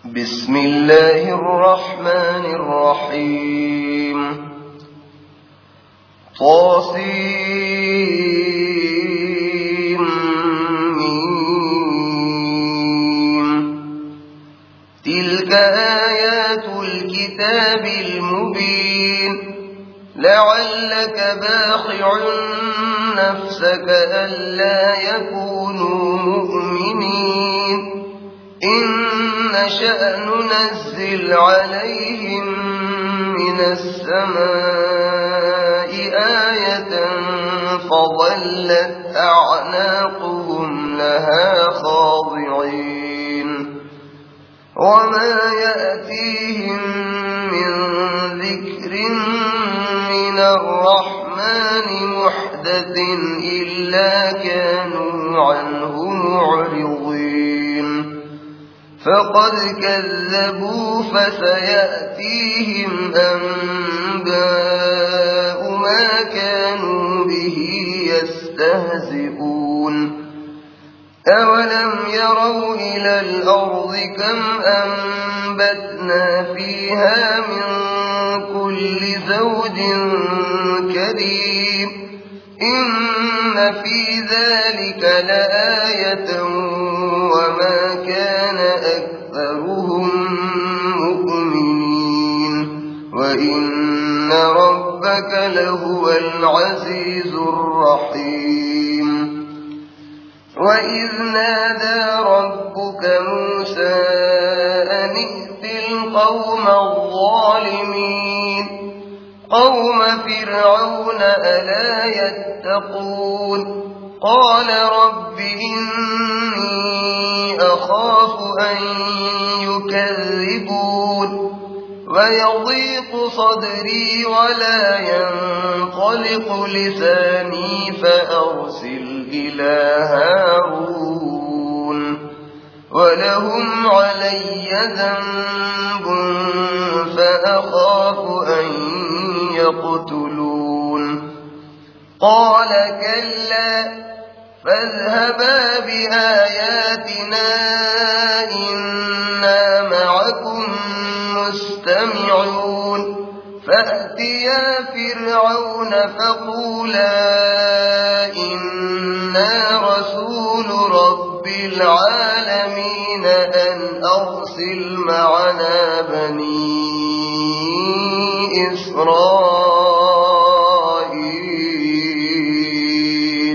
بسم الله الرحمن الرحيم طاسيم تلك آيات الكتاب المبين لعلك باخع نفسك ألا يكونوا مؤمنين إن نشأ ننزل عليهم من السماء آية فظلت أعناقهم لها خاضعين وما يأتيهم من ذكر من الرحمن محدث إلا كانوا عنه معرضين فقد كذبوا فسيأتيهم أنباء ما كانوا به يستهزئون أولم يروا إلى الأرض كم أنبتنا فيها من كل زوج كريم إن في ذلك لآية وما كان أكثرهم مؤمنين وإن ربك لهو العزيز الرحيم وإذ نادى ربك موسى أن ائت القوم الظالمين قوم فرعون ألا يتقون قال رب إني أخاف أن يكذبون ويضيق صدري ولا ينطلق لساني فأرسل إلى هارون ولهم علي ذنب فأخاف أن يقتلون قال كلا فاذهبا بآياتنا إنا معكم مستمعون فأتيا فرعون فقولا إنا رسول رب العالمين أن أرسل معنا بني إسرائيل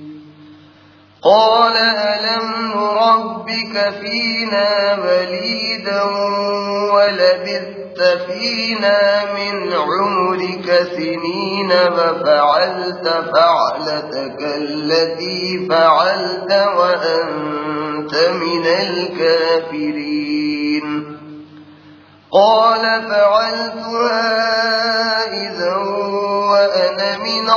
قال ألم نربك فينا وليدا ولبثت فينا من عمرك سنين ففعلت فعلتك التي فعلت وأنت من الكافرين قال فعلتها إذا وأنا من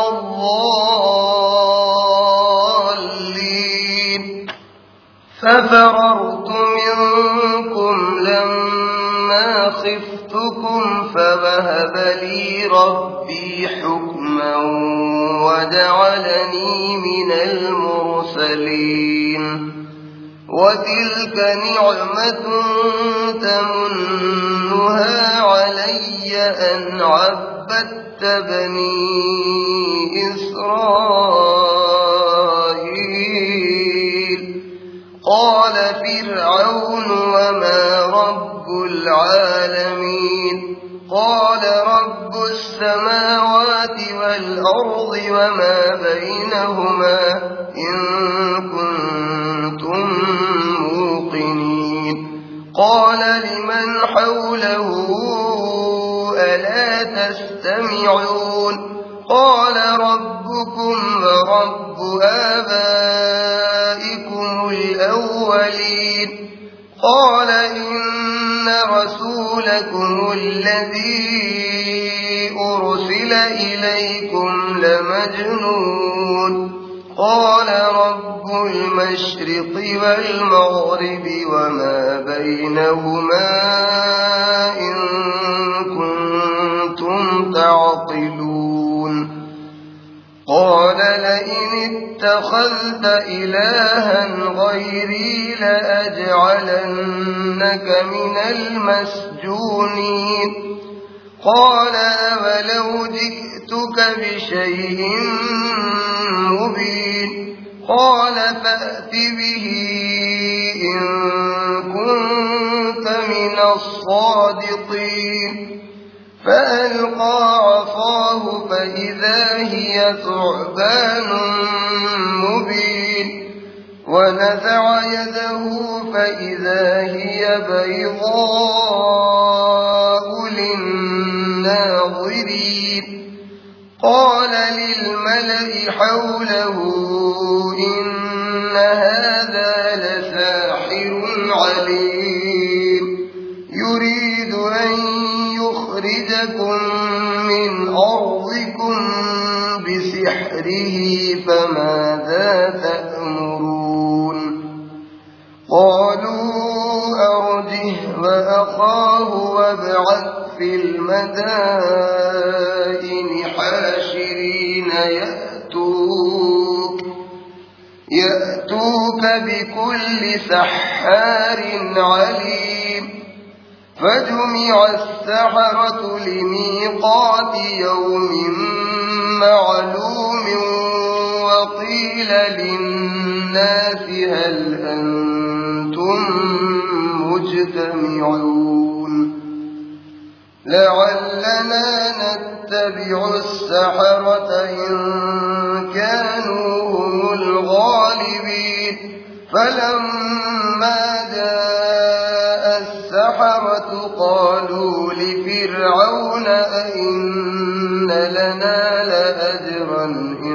الضالين ففررت منكم لما خفتكم فوهب لي ربي حكما وجعلني من المرسلين وتلك نعمة تمنها علي أن عبدت بني إسرائيل قال فرعون وما رب العالمين قال رب السماوات والأرض وما بينهما إن كنتم موقنين قال لمن حوله ألا تستمعون قال ربكم ورب آبائكم الأولين قال إن رسولكم الذي أرسل إليكم لمجنون قال رب المشرق والمغرب وما بينهما إن كنتم تعقلون قال لئن اتخذت إلها غيري لأجعلنك من المسجونين قال أولو جئتك بشيء مبين قال فأت به إن كنت من الصادقين فألقى عصاه فإذا هي ثعبان مبين ونزع يده فإذا هي بيضاء للناظرين قال للملأ حوله إن هذا لساحر عليم يريد أن يخرجكم من أرضكم بسحره فماذا تأمرون قالوا أرجه وأخاه وابعث في المدائن حاشرين يأتوك بكل سحار عليم فجمع السحرة لميقات يوم معلوم وقيل للناس هل أنتم مجتمعون لعلنا نتبع السحرة إن كانوا هم الغالبين فلما جاء السحرة قالوا لفرعون أئن لنا لأجرا إن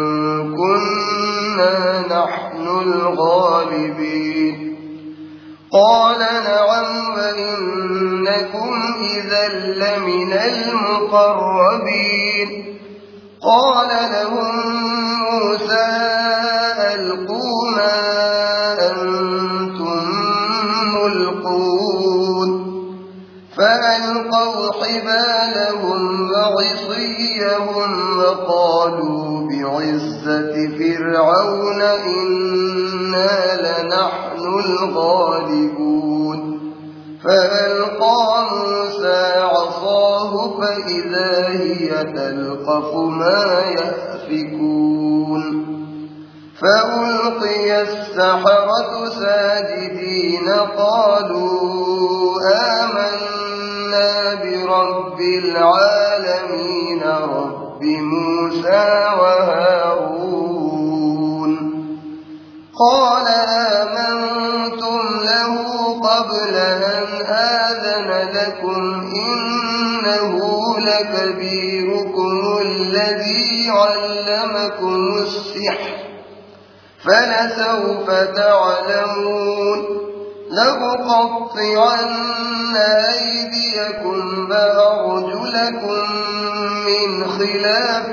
كنا نحن الغالبين قال نعم وإنكم إذا لمن المقربين قال لهم موسى ألقوا ما أنتم ملقون فألقوا حبالهم وعصيهم وقالوا بعزة فرعون إنا لنحن الغالبون فألقى موسى عصاه فإذا هي تلقف ما يأفكون فألقي السحرة ساجدين قالوا آمنا برب العالمين رب موسى وهارون قال آمنتم له قبل أن آذن لكم إنه لكبيركم الذي علمكم السحر فلسوف تعلمون لأقطعن أيديكم وأرجلكم من خلاف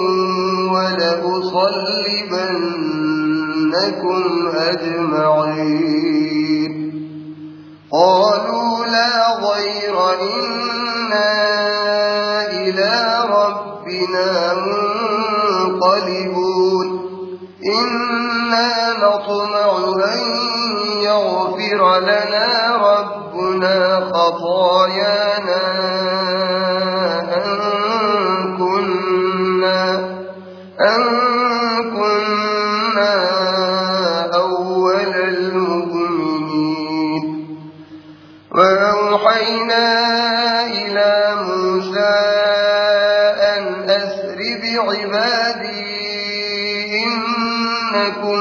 ولأصلبنكم أجمعين قالوا لا ضير إنا إلى ربنا منقلبون إنا نطمع أن يغفر لنا ربنا خطايانا أن كنا أول المؤمنين وأوحينا إلى موسى أن أسر بعبادي إنكم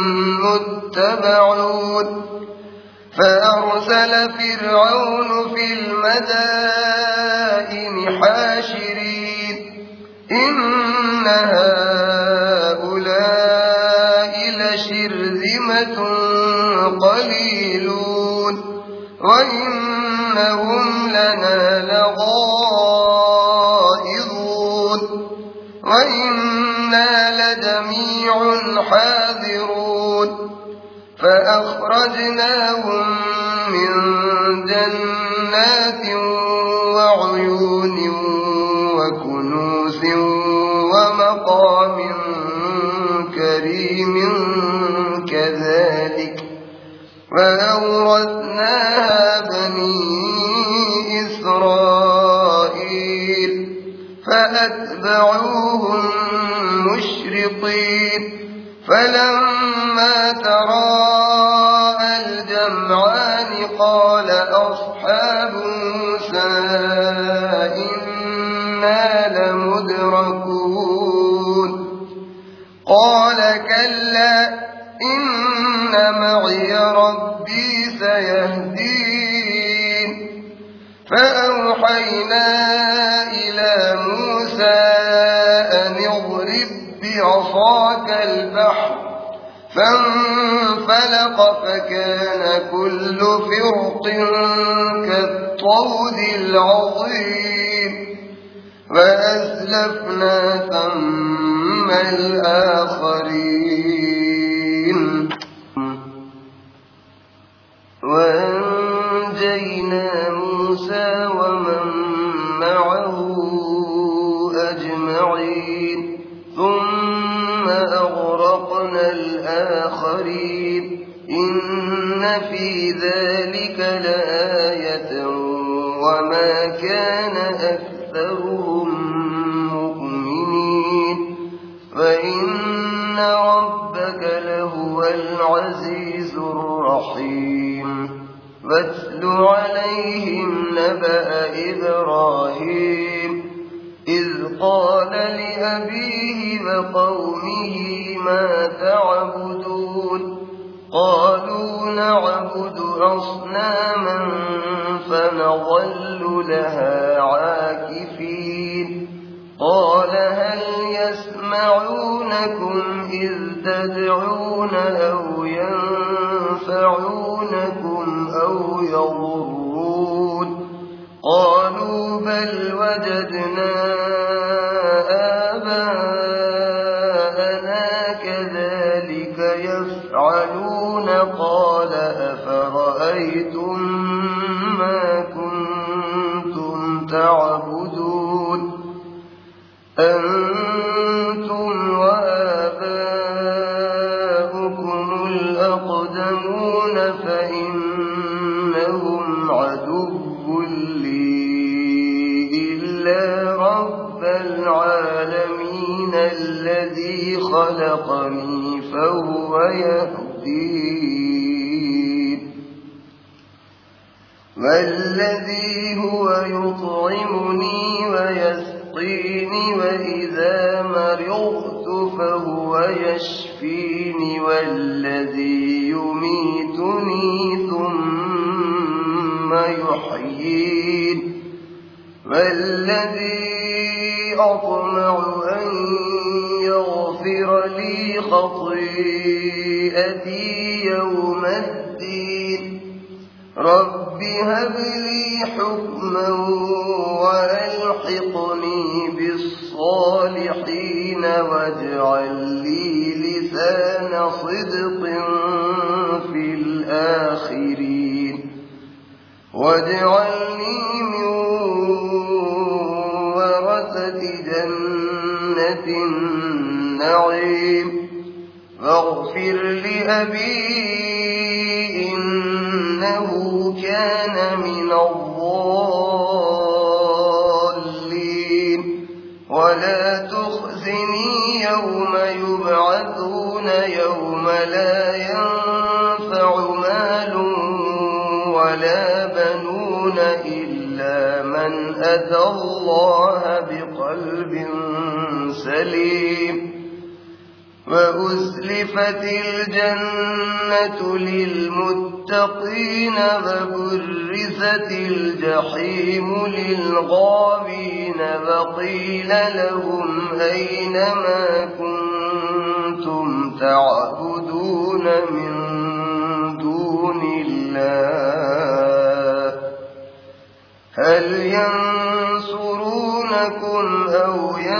متبعون فأرسل فرعون في المدائن حاشرين إن هؤلاء لشرذمة قليلون وإنهم لنا لغائظون وإنا لجميع حاذرون فأخرجناهم من جنات وعيون وكنوز ومقام كريم وأورثناها بني إسرائيل فأتبعوهم مشرقين فلما تراءى الجمعان قال أصحاب موسى إنا لمدركون قال كلا إن معي ربي سيهدين فأوحينا إلى موسى أن اضرب بعصاك البحر فانفلق فكان كل فرق كالطود العظيم وأزلفنا ثم الآخرين وأنجينا موسى ومن معه أجمعين ثم أغرقنا الآخرين إن في ذلك لآية وما كان أكثرهم مؤمنين وإن ربك لهو العزيز الرحيم واتل عليهم نبأ إبراهيم إذ قال لأبيه وقومه ما تعبدون قالوا نعبد أصناما فنظل لها عاكفين قال هل يسمعونكم إذ تدعون أو ينفعونكم أو يضرون قالوا بل وجدنا آباءنا كذلك يفعلون قال أفرأيتم ما كنتم تعبدون أنتم وآباؤكم الأقدمون فإنهم عدو لي إلا رب العالمين الذي خلقني فهو يهدين والذي هو يطعمني ويسقيني وإذا مرضت فهو يشفيني والذي يميتني ثم يحيين والذي أطمع أن يغفر لي خطيئتي يوم الدين رب هب لي حكما وألحقني بالصالحين واجعل لي لسان صدق في الآخرين واجعلني من ورثة جنة النعيم واغفر لأبي إنه كان من الضالين ولا تخزني يوم يبعثون يوم لا ينفع مال ولا بنون إلا من أتى الله بقلب سليم وأزلفت الجنة للمتقين وبرزت الجحيم للغاوين وقيل لهم أين ما كنتم تعبدون من دون الله هل ينصرونكم أو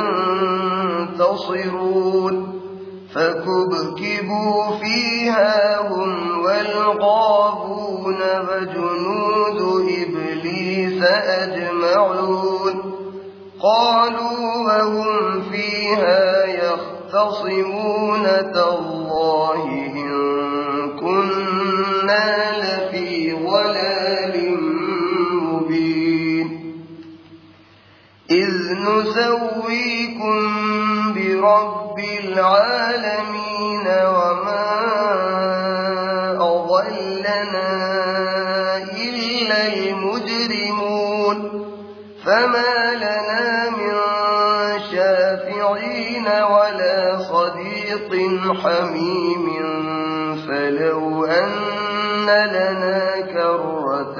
ينتصرون فكبكبوا فيها هم والغاوون وجنود إبليس أجمعون قالوا وهم فيها يختصمون تالله إن كنا إنا لفي ضلال مبين إذ نسويكم برب العالمين وما أضلنا إلا المجرمون فما لنا من شافعين ولا صديق حميم فلو أن لنا كرة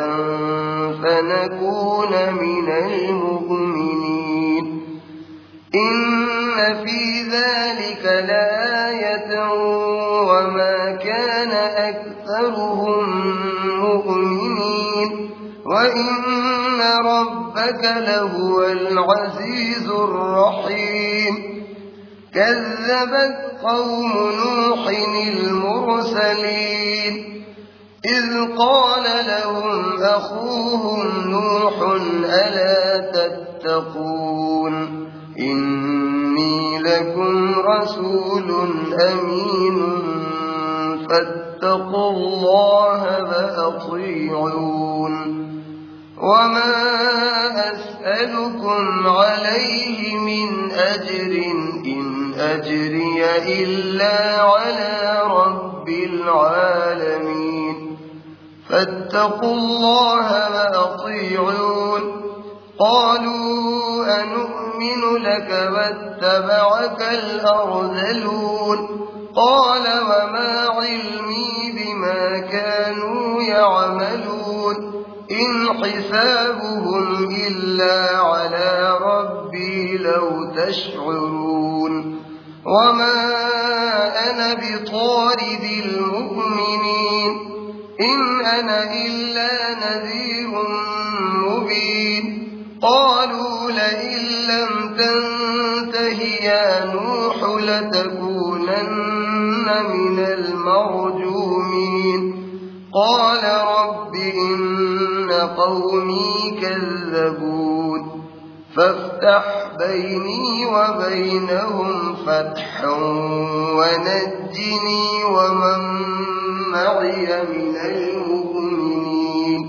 فنكون من المؤمنين إن في ذلك لآية وما كان أكثرهم مؤمنين وإن ربك لهو العزيز الرحيم كذبت قوم نوح المرسلين إذ قال لهم أخوهم نوح ألا تتقون إني لكم رسول أمين فاتقوا الله وأطيعون وما أسألكم عليه من أجر إن أجري إلا على رب العالمين فاتقوا الله وأطيعون قالوا أنؤمن لك واتبعك الأرذلون قال وما علمي بما كانوا يعملون إن حسابهم إلا على ربي لو تشعرون وما أنا بطارد المؤمنين إن أنا إلا نذير مبين قالوا لئن لم تنته يا نوح لتكونن من المرجومين قال رب إن قومي كذبون فافتح بيني وبينهم فتحا ونجني ومن معي من المؤمنين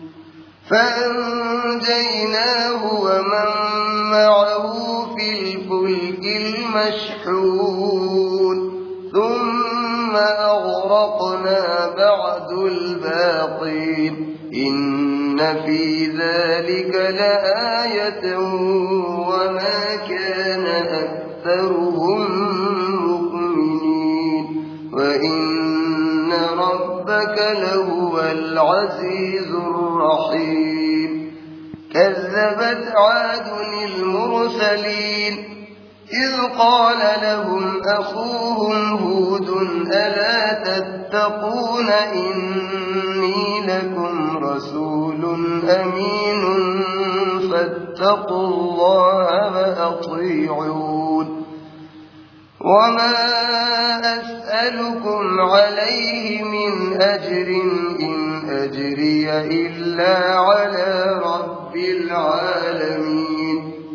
فأنجيناه ومن معه في الفلك المشحون ثم أغرقنا بعد الباقين إن في ذلك لآية وما كان أكثرهم مؤمنين وإن ربك لهو العزيز الرحيم كذبت عاد المرسلين إذ قال لهم أخوهم هود ألا تتقون إني لكم رسول أمين فاتقوا الله وأطيعون وما أسألكم عليه من أجر إن أجري إلا على رب العالمين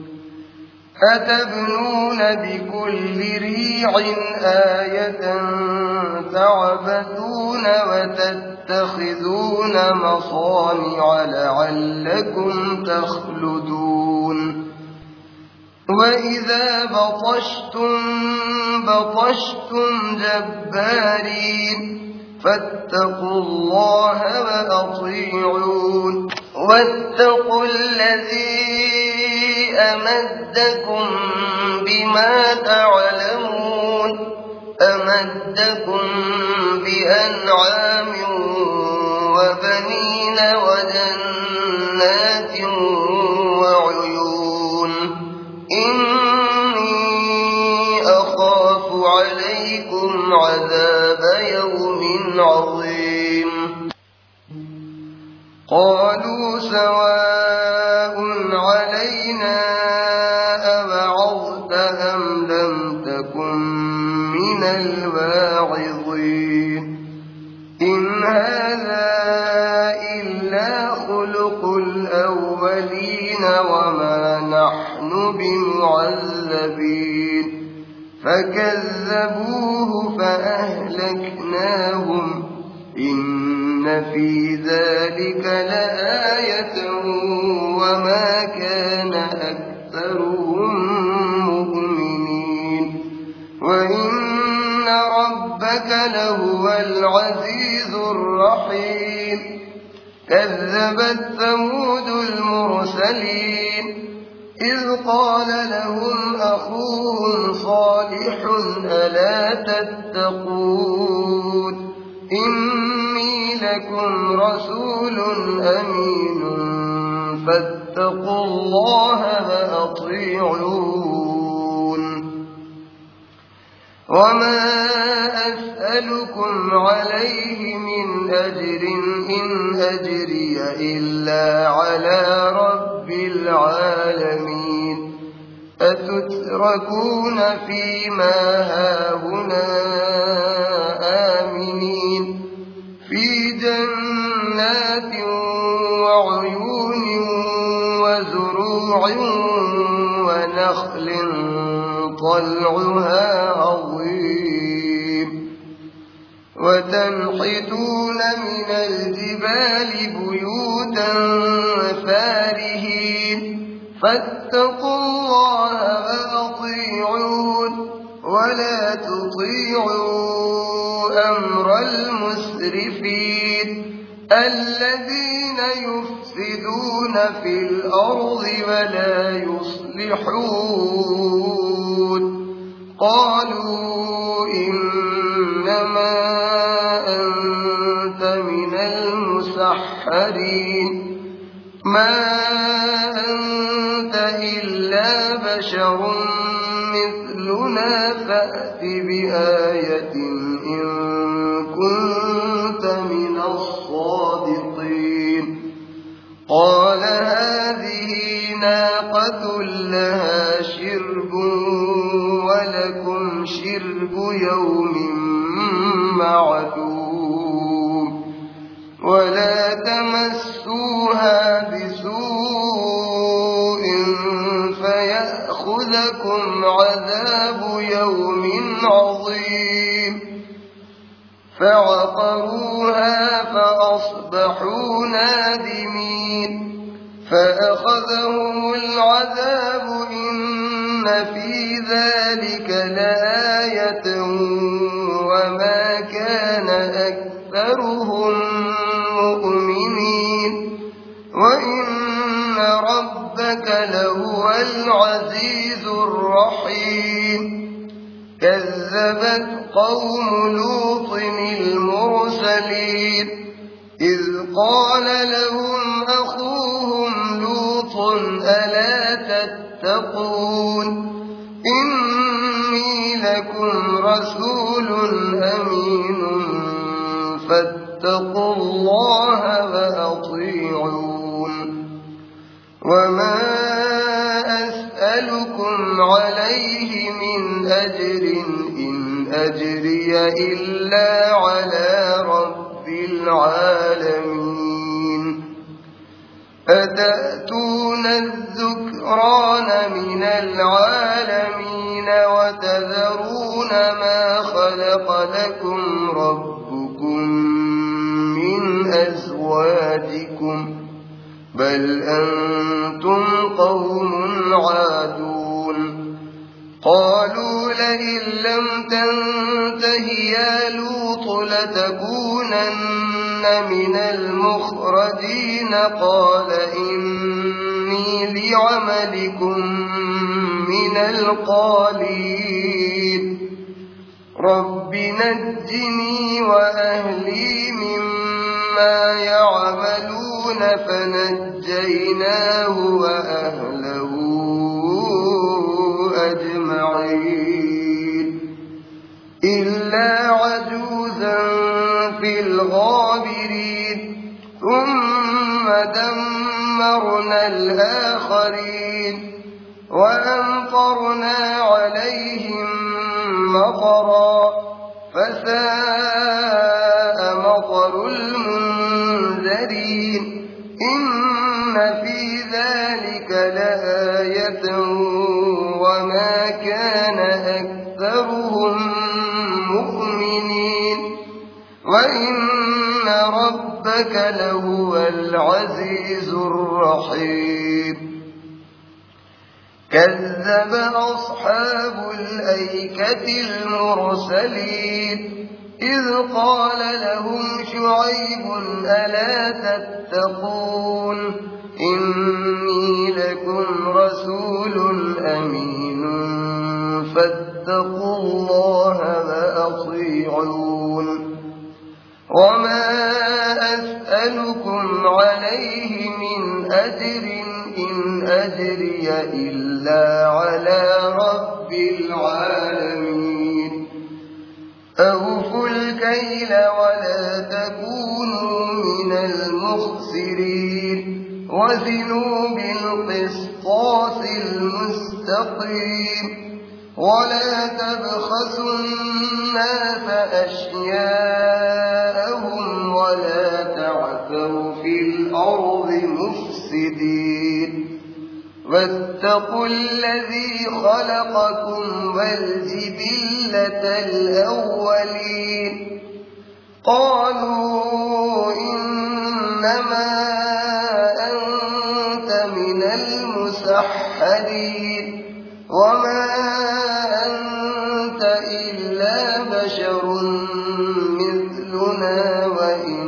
أتبنون بكل ريع آية تعبثون وتتخذون مصانع لعلكم تخلدون وإذا بطشتم جبارين فاتقوا الله وأطيعون واتقوا الذي أمدكم بما تعلمون أمدكم بأنعام وبنين وجنات وعيون إني أخاف عليكم عذاب يوم عظيم قالوا سواء علينا أوعظت أم لم تكن من الواعظين إن هذا إلا خلق الأولين وما نحن بمعذبين فكذبوه فأهلكناهم إن في ذلك لآية وما كان أكثرهم مؤمنين وإن ربك لهو العزيز الرحيم كذبت ثمود المرسلين إذ قال لهم أخوهم صالح ألا تتقون إني لكم رسول أمين فاتقوا الله وأطيعون وما أسألكم عليه من أجر إن أجري إلا على رب العالمين أتتركون فيما هاهنا آمنين في جنات وعيون وزروع ونخل طلعها عظيم وتنحتون من الجبال بيوتا فارهين فاتقوا الله وأطيعون ولا تطيعوا أمر المسرفين الذين يفسدون في الأرض ولا يصلحون قالوا إنما أنت من المسحرين ما أنت إلا بشر مثلنا فأت بآية إن كنت من الصادقين قال هذه ناقة لها شرب ولكم شرب يوم معلوم ولا تمسوها بسوء فيأخذكم عذاب يوم عظيم فعقروها فأصبحوا نادمين فأخذهم العذاب إن في ذلك لآية وما كان أكثرهم مؤمنين وإن ربك لهو العزيز الرحيم كذبت قوم لوط المرسلين إذ قال لهم أخوهم لوط ألا تتقون إني لكم رسول أمين فاتقوا الله وأطيعون وما أسألكم عليه من أجر إن أجري إلا على رب العالمين أتأتون الذكران من العالمين وتذرون ما خلق لكم ربكم من أزواجكم بل أنتم قوم عادون قالوا لئن لم تنته يا لوط لتكونن من المخرجين قال إني لعملكم من القالين رب نجني وأهلي مما يعملون فنجيناه وأهله أجمعين إلا عجوزا في الغابرين ثم دمرنا الآخرين وأمطرنا عليهم مطرا فساء مطر المنذرين إن في ذلك لآية وما كان أكثرهم مؤمنين وإن ربك لهو العزيز الرحيم كذب أصحاب الأيكة المرسلين إذ قال لهم شعيب ألا تتقون إني لكم رسول أمين فاتقوا الله وأطيعون وما أسألكم عليه من أجر إن أجري إلا على رب العالمين أوفوا الكيل ولا تكونوا من المخسرين وزنوا بالقسطاس المستقيم ولا تبخسوا الناس أشياءهم ولا تعثوا في الأرض مفسدين واتقوا الذي خلقكم والجبلة الأولين قالوا إنما أنت من المسحرين وما أنت إلا بشر مثلنا وإن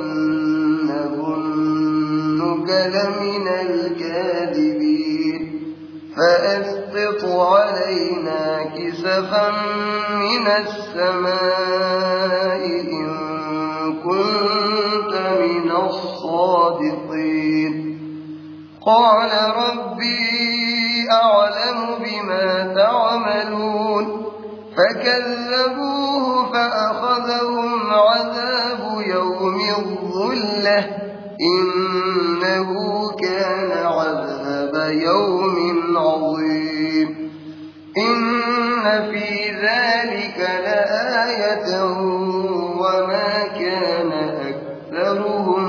نظنك لمن الكاذبين فأسقط علينا كسفا من السماء إن كنت من الصادقين قال ربي أعلم بما تعملون فكذبوه فأخذهم عذاب يوم الظلة إنه كان عذاب يوم عظيم إن في ذلك لآية وما كان أكثرهم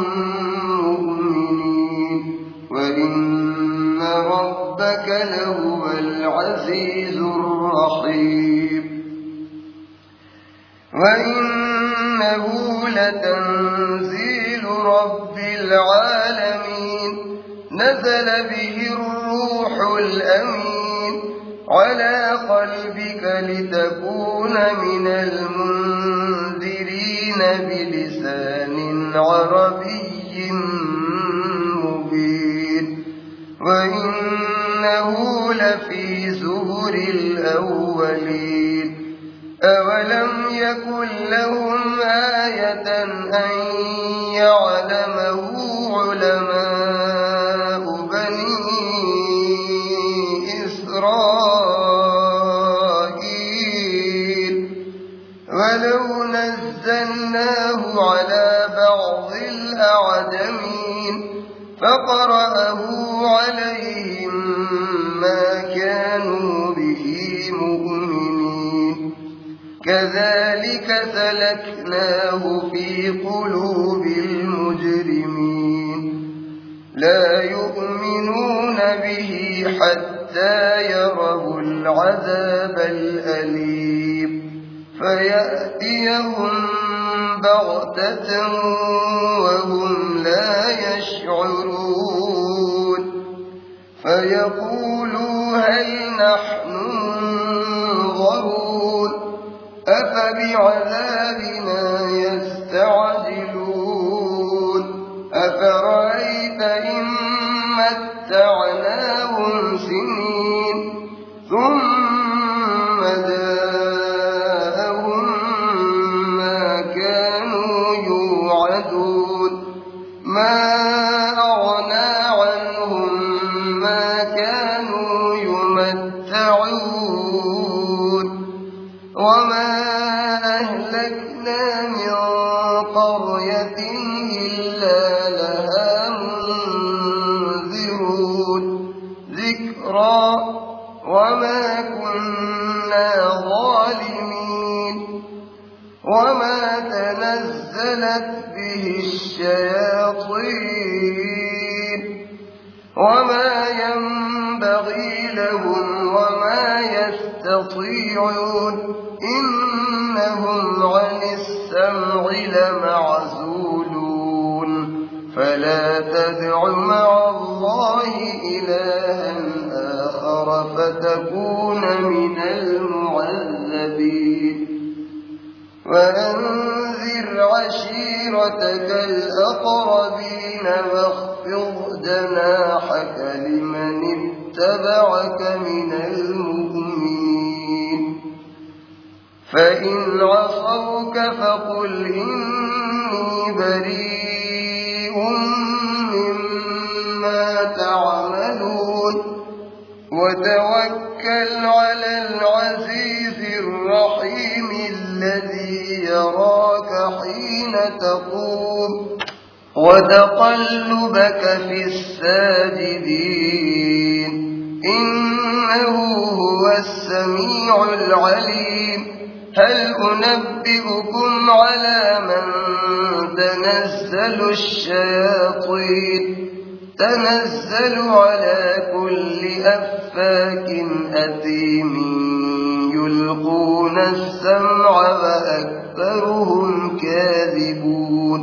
مؤمنين وإن ربك لهو العزيز الرحيم وإنه لتنزيل رب العالمين نزل به الروح الأمين على قلبك لتكون من المنذرين بلسان عربي مبين وإنه لفي زبر الأولين أولم يكن لهم آية أن يعلمه علماء بني إسرائيل ولو نزلناه على بعض الأعجمين فقرأه عليهم ما كانوا به مؤمنين كذلك سلكناه في قلوب المجرمين لا يؤمنون به حتى يروا العذاب الأليم فيأتيهم بغتة وهم لا يشعرون فيقولوا هل نحن منظرون أفبعذابنا يستعجلون أفرأيت إن متعناهم سنين ثم جاءهم ما كانوا يوعدون ما أغنى عنهم ما كانوا يمتعون وما أهلكنا من قرية إلا لها منذرون ذكرى وما كنا ظالمين وما تنزلت به الشياطين وما ينبغي لهم وما يستطيعون إنهم عن السمع لمعزولون فلا تدع مع الله إلها آخر فتكون من المعذبين وأنذر عشيرتك الأقربين واخفض جناحك لمن اتبعك من المؤمنين فإن عصوك فقل إني بريء مما تعملون وتوكل على العزيز الرحيم الذي يراك حين تقوم وتقلبك في الساجدين إنه هو السميع العليم هل أنبئكم على من تنزل الشياطين تنزل على كل أفاك أثيم يلقون السمع وأكثرهم كاذبون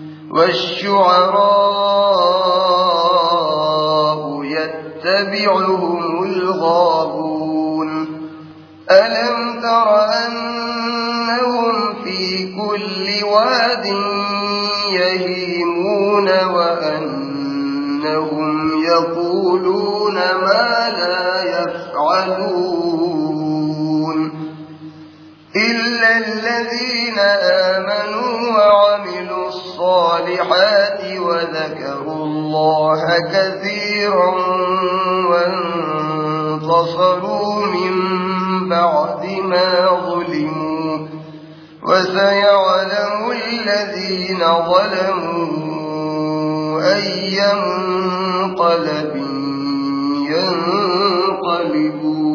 والشعراء يتبعهم الغاوون ألم تر أنهم في كل واد يهيمون وأنهم يقولون ما لا يفعلون إلا الذين آمنوا وعملوا الصالحات وذكروا الله كثيرا وانتصروا من بعد ما ظلموا وسيعلم الذين ظلموا أي منقلب ينقلبون